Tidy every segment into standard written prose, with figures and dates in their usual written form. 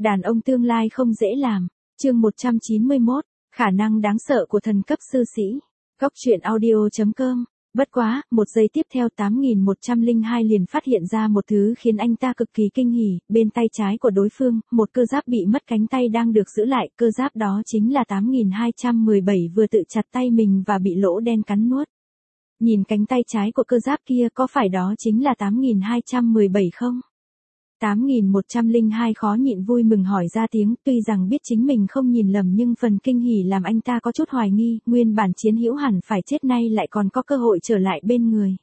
Đàn ông tương lai không dễ làm. Chương 191, khả năng đáng sợ của thần cấp sư sĩ. Góc truyện audio.com. Bất quá, một giây tiếp theo 8102 liền phát hiện ra một thứ khiến anh ta cực kỳ kinh hỉ, bên tay trái của đối phương, một cơ giáp bị mất cánh tay đang được giữ lại, cơ giáp đó chính là 8217 vừa tự chặt tay mình và bị lỗ đen cắn nuốt. Nhìn cánh tay trái của cơ giáp kia, có phải đó chính là 8217 không? 8102 khó nhịn vui mừng hỏi ra tiếng, tuy rằng biết chính mình không nhìn lầm nhưng phần kinh hỉ làm anh ta có chút hoài nghi, nguyên bản chiến hữu hẳn phải chết nay lại còn có cơ hội trở lại bên người.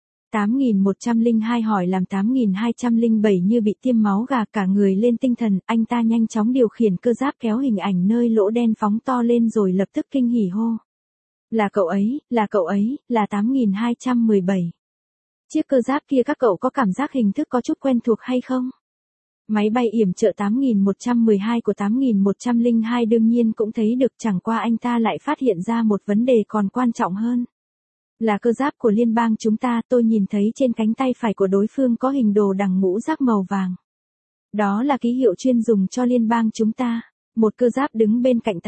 8102 hỏi làm 8207 như bị tiêm máu gà, cả người lên tinh thần, anh ta nhanh chóng điều khiển cơ giáp kéo hình ảnh nơi lỗ đen phóng to lên rồi lập tức kinh hỉ hô. Là cậu ấy, là cậu ấy, là 8217. Chiếc cơ giáp kia các cậu có cảm giác hình thức có chút quen thuộc hay không? Máy bay yểm trợ 8112 của 8102 đương nhiên cũng thấy được, chẳng qua anh ta lại phát hiện ra một vấn đề còn quan trọng hơn. Là cơ giáp của liên bang chúng ta, tôi nhìn thấy trên cánh tay phải của đối phương có hình đồ đằng ngũ giác màu vàng. Đó là ký hiệu chuyên dùng cho liên bang chúng ta, một cơ giáp đứng bên cạnh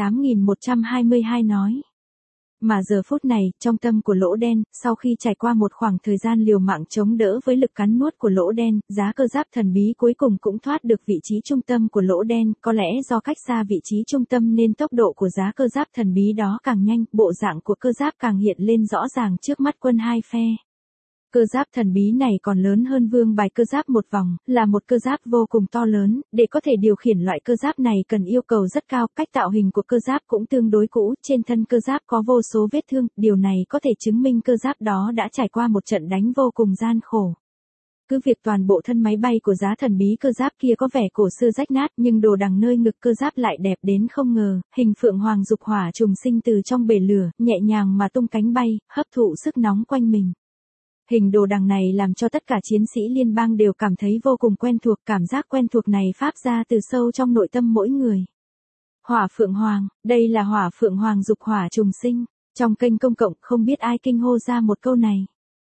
8122 nói. Mà giờ phút này, trong tâm của lỗ đen, sau khi trải qua một khoảng thời gian liều mạng chống đỡ với lực cắn nuốt của lỗ đen, giá cơ giáp thần bí cuối cùng cũng thoát được vị trí trung tâm của lỗ đen, có lẽ do cách xa vị trí trung tâm nên tốc độ của giá cơ giáp thần bí đó càng nhanh, bộ dạng của cơ giáp càng hiện lên rõ ràng trước mắt quân hai phe. Cơ giáp thần bí này còn lớn hơn vương bài cơ giáp một vòng, là một cơ giáp vô cùng to lớn, để có thể điều khiển loại cơ giáp này cần yêu cầu rất cao, cách tạo hình của cơ giáp cũng tương đối cũ, trên thân cơ giáp có vô số vết thương, điều này có thể chứng minh cơ giáp đó đã trải qua một trận đánh vô cùng gian khổ. Cứ việc toàn bộ thân máy bay của giá thần bí cơ giáp kia có vẻ cổ xưa rách nát nhưng đồ đằng nơi ngực cơ giáp lại đẹp đến không ngờ, hình phượng hoàng dục hỏa trùng sinh từ trong bể lửa, nhẹ nhàng mà tung cánh bay, hấp thụ sức nóng quanh mình. Hình đồ đằng này làm cho tất cả chiến sĩ liên bang đều cảm thấy vô cùng quen thuộc, cảm giác quen thuộc này phát ra từ sâu trong nội tâm mỗi người. Hỏa phượng hoàng, đây là hỏa phượng hoàng dục hỏa trùng sinh, trong kênh công cộng không biết ai kinh hô ra một câu này.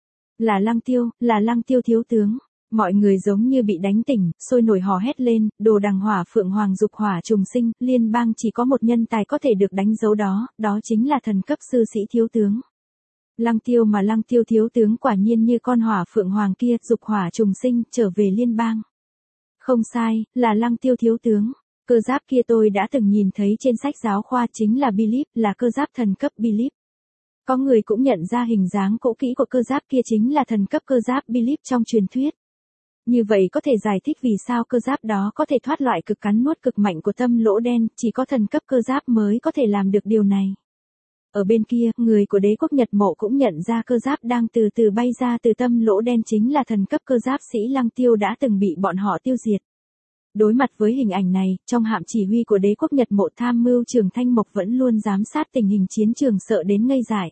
Là Lăng Tiêu thiếu tướng. Mọi người giống như bị đánh tỉnh, sôi nổi hò hét lên, đồ đằng hỏa phượng hoàng dục hỏa trùng sinh, liên bang chỉ có một nhân tài có thể được đánh dấu đó, đó chính là thần cấp sư sĩ thiếu tướng. Lăng Tiêu thiếu tướng quả nhiên như con hỏa phượng hoàng kia, dục hỏa trùng sinh, trở về liên bang. Không sai, là Lăng Tiêu thiếu tướng. Cơ giáp kia tôi đã từng nhìn thấy trên sách giáo khoa, chính là Belief, là cơ giáp thần cấp Belief. Có người cũng nhận ra hình dáng cũ kỹ của cơ giáp kia chính là thần cấp cơ giáp Belief trong truyền thuyết. Như vậy có thể giải thích vì sao cơ giáp đó có thể thoát loại cực cắn nuốt cực mạnh của tâm lỗ đen, chỉ có thần cấp cơ giáp mới có thể làm được điều này. Ở bên kia, người của đế quốc Nhật Mộ cũng nhận ra cơ giáp đang từ từ bay ra từ tâm lỗ đen chính là thần cấp cơ giáp sĩ Lăng Tiêu đã từng bị bọn họ tiêu diệt. Đối mặt với hình ảnh này, trong hạm chỉ huy của đế quốc Nhật Mộ tham mưu trưởng Thanh Mộc vẫn luôn giám sát tình hình chiến trường sợ đến ngây dại.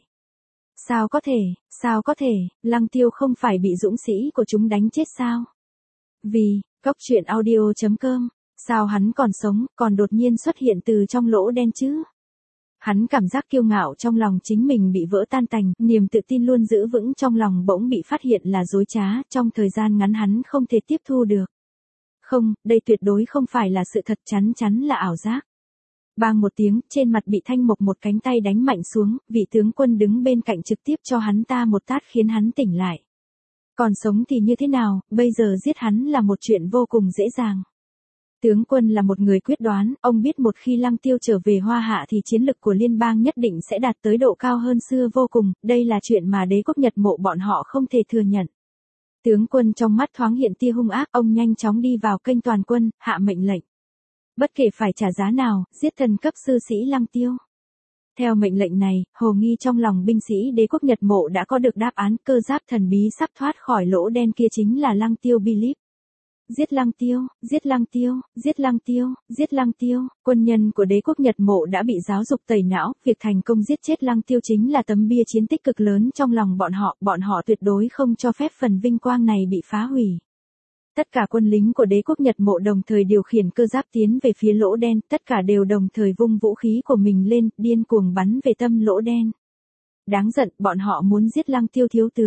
Sao có thể, Lăng Tiêu không phải bị dũng sĩ của chúng đánh chết sao? Vì, góc truyện audio.com, sao hắn còn sống, còn đột nhiên xuất hiện từ trong lỗ đen chứ? Hắn cảm giác kiêu ngạo trong lòng chính mình bị vỡ tan tành, niềm tự tin luôn giữ vững trong lòng bỗng bị phát hiện là dối trá, trong thời gian ngắn hắn không thể tiếp thu được. Không, đây tuyệt đối không phải là sự thật, chắn là ảo giác. Bang một tiếng, trên mặt bị Thanh Mộc một cánh tay đánh mạnh xuống, vị tướng quân đứng bên cạnh trực tiếp cho hắn ta một tát khiến hắn tỉnh lại. Còn sống thì như thế nào, bây giờ giết hắn là một chuyện vô cùng dễ dàng. Tướng quân là một người quyết đoán, ông biết một khi Lăng Tiêu trở về Hoa Hạ thì chiến lực của liên bang nhất định sẽ đạt tới độ cao hơn xưa vô cùng, đây là chuyện mà đế quốc Nhật Mộ bọn họ không thể thừa nhận. Tướng quân trong mắt thoáng hiện tia hung ác, ông nhanh chóng đi vào kênh toàn quân, hạ mệnh lệnh. Bất kể phải trả giá nào, giết thần cấp sư sĩ Lăng Tiêu. Theo mệnh lệnh này, hồ nghi trong lòng binh sĩ đế quốc Nhật Mộ đã có được đáp án, cơ giáp thần bí sắp thoát khỏi lỗ đen kia chính là Lăng Tiêu Belief. Giết Lăng Tiêu, giết Lăng Tiêu, giết Lăng Tiêu, giết Lăng Tiêu, quân nhân của đế quốc Nhật Mộ đã bị giáo dục tẩy não, việc thành công giết chết Lăng Tiêu chính là tấm bia chiến tích cực lớn trong lòng bọn họ tuyệt đối không cho phép phần vinh quang này bị phá hủy. Tất cả quân lính của đế quốc Nhật Mộ đồng thời điều khiển cơ giáp tiến về phía lỗ đen, tất cả đều đồng thời vung vũ khí của mình lên, điên cuồng bắn về tâm lỗ đen. Đáng giận, bọn họ muốn giết Lăng Tiêu thiếu tướng.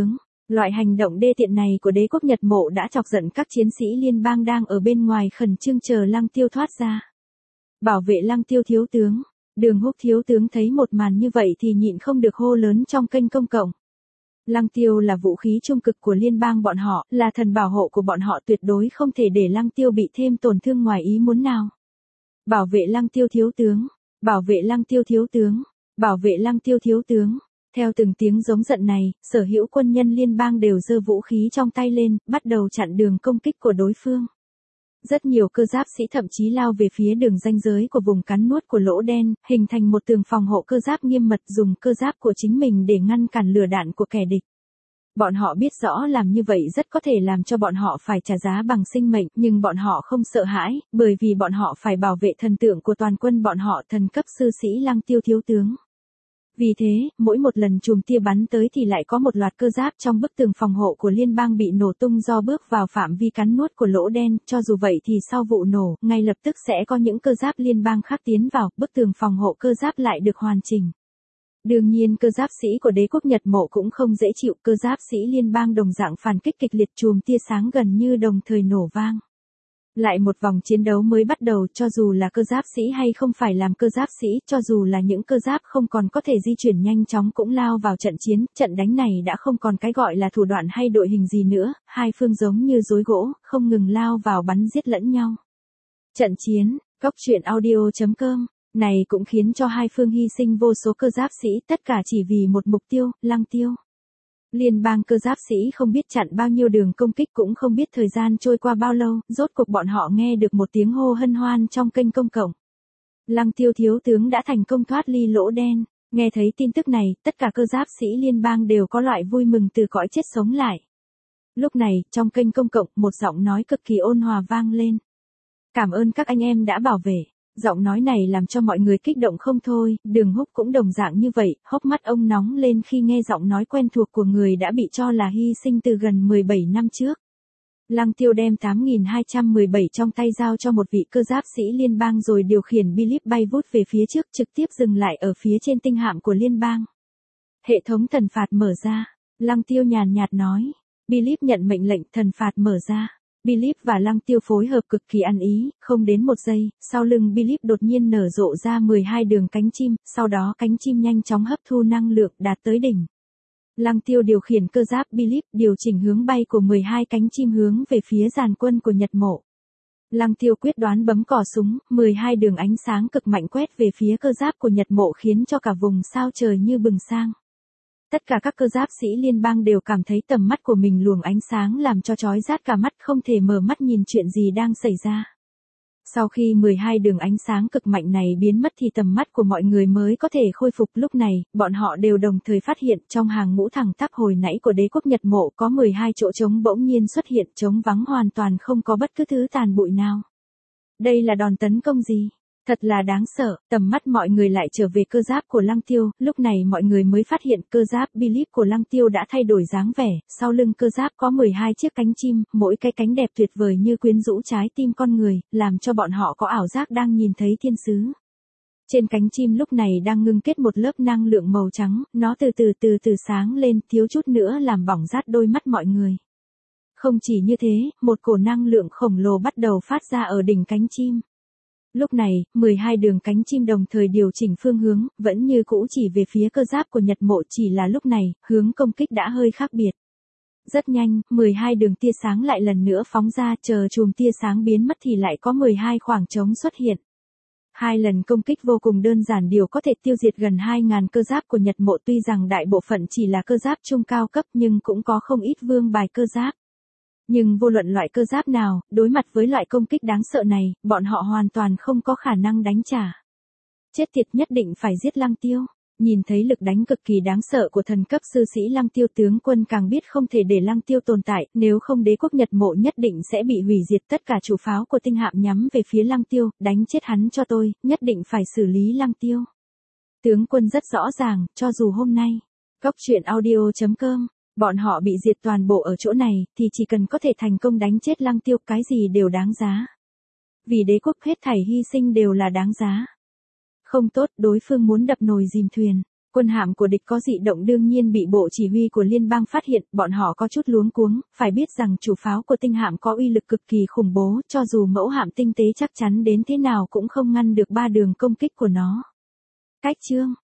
Loại hành động đê tiện này của đế quốc Nhật Mộ đã chọc giận các chiến sĩ liên bang đang ở bên ngoài khẩn trương chờ Lăng Tiêu thoát ra. Bảo vệ Lăng Tiêu thiếu tướng. Đường Húc thiếu tướng thấy một màn như vậy thì nhịn không được hô lớn trong kênh công cộng. Lăng Tiêu là vũ khí trung cực của liên bang bọn họ, là thần bảo hộ của bọn họ, tuyệt đối không thể để Lăng Tiêu bị thêm tổn thương ngoài ý muốn nào. Bảo vệ Lăng Tiêu thiếu tướng. Bảo vệ Lăng Tiêu thiếu tướng. Bảo vệ Lăng Tiêu thiếu tướng. Theo từng tiếng giống giận này, sở hữu quân nhân liên bang đều giơ vũ khí trong tay lên, bắt đầu chặn đường công kích của đối phương. Rất nhiều cơ giáp sĩ thậm chí lao về phía đường ranh giới của vùng cắn nuốt của lỗ đen, hình thành một tường phòng hộ cơ giáp nghiêm mật, dùng cơ giáp của chính mình để ngăn cản lửa đạn của kẻ địch. Bọn họ biết rõ làm như vậy rất có thể làm cho bọn họ phải trả giá bằng sinh mệnh, nhưng bọn họ không sợ hãi, bởi vì bọn họ phải bảo vệ thần tượng của toàn quân bọn họ, thần cấp sư sĩ Lăng Tiêu thiếu tướng. Vì thế, mỗi một lần chùm tia bắn tới thì lại có một loạt cơ giáp trong bức tường phòng hộ của liên bang bị nổ tung do bước vào phạm vi cắn nuốt của lỗ đen, cho dù vậy thì sau vụ nổ, ngay lập tức sẽ có những cơ giáp liên bang khác tiến vào, bức tường phòng hộ cơ giáp lại được hoàn chỉnh. Đương nhiên cơ giáp sĩ của đế quốc Nhật Mộ cũng không dễ chịu, cơ giáp sĩ liên bang đồng dạng phản kích kịch liệt, chùm tia sáng gần như đồng thời nổ vang. Lại một vòng chiến đấu mới bắt đầu, cho dù là cơ giáp sĩ hay không phải làm cơ giáp sĩ, cho dù là những cơ giáp không còn có thể di chuyển nhanh chóng cũng lao vào trận chiến, trận đánh này đã không còn cái gọi là thủ đoạn hay đội hình gì nữa, hai phương giống như rối gỗ, không ngừng lao vào bắn giết lẫn nhau. Trận chiến, Cóc truyện audio.com, này cũng khiến cho hai phương hy sinh vô số cơ giáp sĩ, tất cả chỉ vì một mục tiêu, Lăng Tiêu. Liên bang cơ giáp sĩ không biết chặn bao nhiêu đường công kích, cũng không biết thời gian trôi qua bao lâu, rốt cuộc bọn họ nghe được một tiếng hô hân hoan trong kênh công cộng. Lăng Tiêu thiếu tướng đã thành công thoát ly lỗ đen. Nghe thấy tin tức này, tất cả cơ giáp sĩ liên bang đều có loại vui mừng từ cõi chết sống lại. Lúc này, trong kênh công cộng, một giọng nói cực kỳ ôn hòa vang lên. Cảm ơn các anh em đã bảo vệ. Giọng nói này làm cho mọi người kích động không thôi, Đường Húc cũng đồng dạng như vậy, hốc mắt ông nóng lên khi nghe giọng nói quen thuộc của người đã bị cho là hy sinh từ gần 17 năm trước. Lăng Tiêu đem 8217 trong tay giao cho một vị cơ giáp sĩ liên bang rồi điều khiển Bilip bay vút về phía trước, trực tiếp dừng lại ở phía trên tinh hạm của liên bang. Hệ thống thần phạt mở ra, Lăng Tiêu nhàn nhạt nói. Bilip nhận mệnh lệnh, thần phạt mở ra. Bilip và Lăng Tiêu phối hợp cực kỳ ăn ý, không đến một giây, sau lưng Bilip đột nhiên nở rộ ra 12 đường cánh chim, sau đó cánh chim nhanh chóng hấp thu năng lượng đạt tới đỉnh. Lăng Tiêu điều khiển cơ giáp Bilip điều chỉnh hướng bay của 12 cánh chim hướng về phía dàn quân của Nhật Mộ. Lăng Tiêu quyết đoán bấm cò súng, 12 đường ánh sáng cực mạnh quét về phía cơ giáp của Nhật Mộ khiến cho cả vùng sao trời như bừng sang. Tất cả các cơ giáp sĩ liên bang đều cảm thấy tầm mắt của mình luồng ánh sáng làm cho chói rát cả mắt, không thể mở mắt nhìn chuyện gì đang xảy ra. Sau khi 12 đường ánh sáng cực mạnh này biến mất thì tầm mắt của mọi người mới có thể khôi phục. Lúc này, bọn họ đều đồng thời phát hiện trong hàng ngũ thẳng tắp hồi nãy của đế quốc Nhật Mộ có 12 chỗ trống bỗng nhiên xuất hiện, trống vắng hoàn toàn không có bất cứ thứ tàn bụi nào. Đây là đòn tấn công gì? Thật là đáng sợ, tầm mắt mọi người lại trở về cơ giáp của Lăng Tiêu, lúc này mọi người mới phát hiện cơ giáp Bilip của Lăng Tiêu đã thay đổi dáng vẻ, sau lưng cơ giáp có 12 chiếc cánh chim, mỗi cái cánh đẹp tuyệt vời như quyến rũ trái tim con người, làm cho bọn họ có ảo giác đang nhìn thấy thiên sứ. Trên cánh chim lúc này đang ngưng kết một lớp năng lượng màu trắng, nó từ từ sáng lên, thiếu chút nữa làm bỏng rát đôi mắt mọi người. Không chỉ như thế, một cổ năng lượng khổng lồ bắt đầu phát ra ở đỉnh cánh chim. Lúc này, 12 đường cánh chim đồng thời điều chỉnh phương hướng, vẫn như cũ chỉ về phía cơ giáp của Nhật Mộ, chỉ là lúc này, hướng công kích đã hơi khác biệt. Rất nhanh, 12 đường tia sáng lại lần nữa phóng ra, chờ chùm tia sáng biến mất thì lại có 12 khoảng trống xuất hiện. Hai lần công kích vô cùng đơn giản điều có thể tiêu diệt gần 2.000 cơ giáp của Nhật Mộ, tuy rằng đại bộ phận chỉ là cơ giáp trung cao cấp nhưng cũng có không ít vương bài cơ giáp. Nhưng vô luận loại cơ giáp nào, đối mặt với loại công kích đáng sợ này, bọn họ hoàn toàn không có khả năng đánh trả. Chết tiệt, nhất định phải giết Lăng Tiêu. Nhìn thấy lực đánh cực kỳ đáng sợ của thần cấp sư sĩ Lăng Tiêu, tướng quân càng biết không thể để Lăng Tiêu tồn tại, nếu không đế quốc Nhật Mộ nhất định sẽ bị hủy diệt. Tất cả chủ pháo của tinh hạm nhắm về phía Lăng Tiêu, đánh chết hắn cho tôi, nhất định phải xử lý Lăng Tiêu. Tướng quân rất rõ ràng, cho dù hôm nay, Cóc truyện audio.com, bọn họ bị diệt toàn bộ ở chỗ này, thì chỉ cần có thể thành công đánh chết Lăng Tiêu, cái gì đều đáng giá. Vì đế quốc hết thảy hy sinh đều là đáng giá. Không tốt, đối phương muốn đập nồi dìm thuyền. Quân hạm của địch có dị động đương nhiên bị bộ chỉ huy của liên bang phát hiện, bọn họ có chút luống cuống, phải biết rằng chủ pháo của tinh hạm có uy lực cực kỳ khủng bố, cho dù mẫu hạm tinh tế chắc chắn đến thế nào cũng không ngăn được 3 đường công kích của nó. Cách chương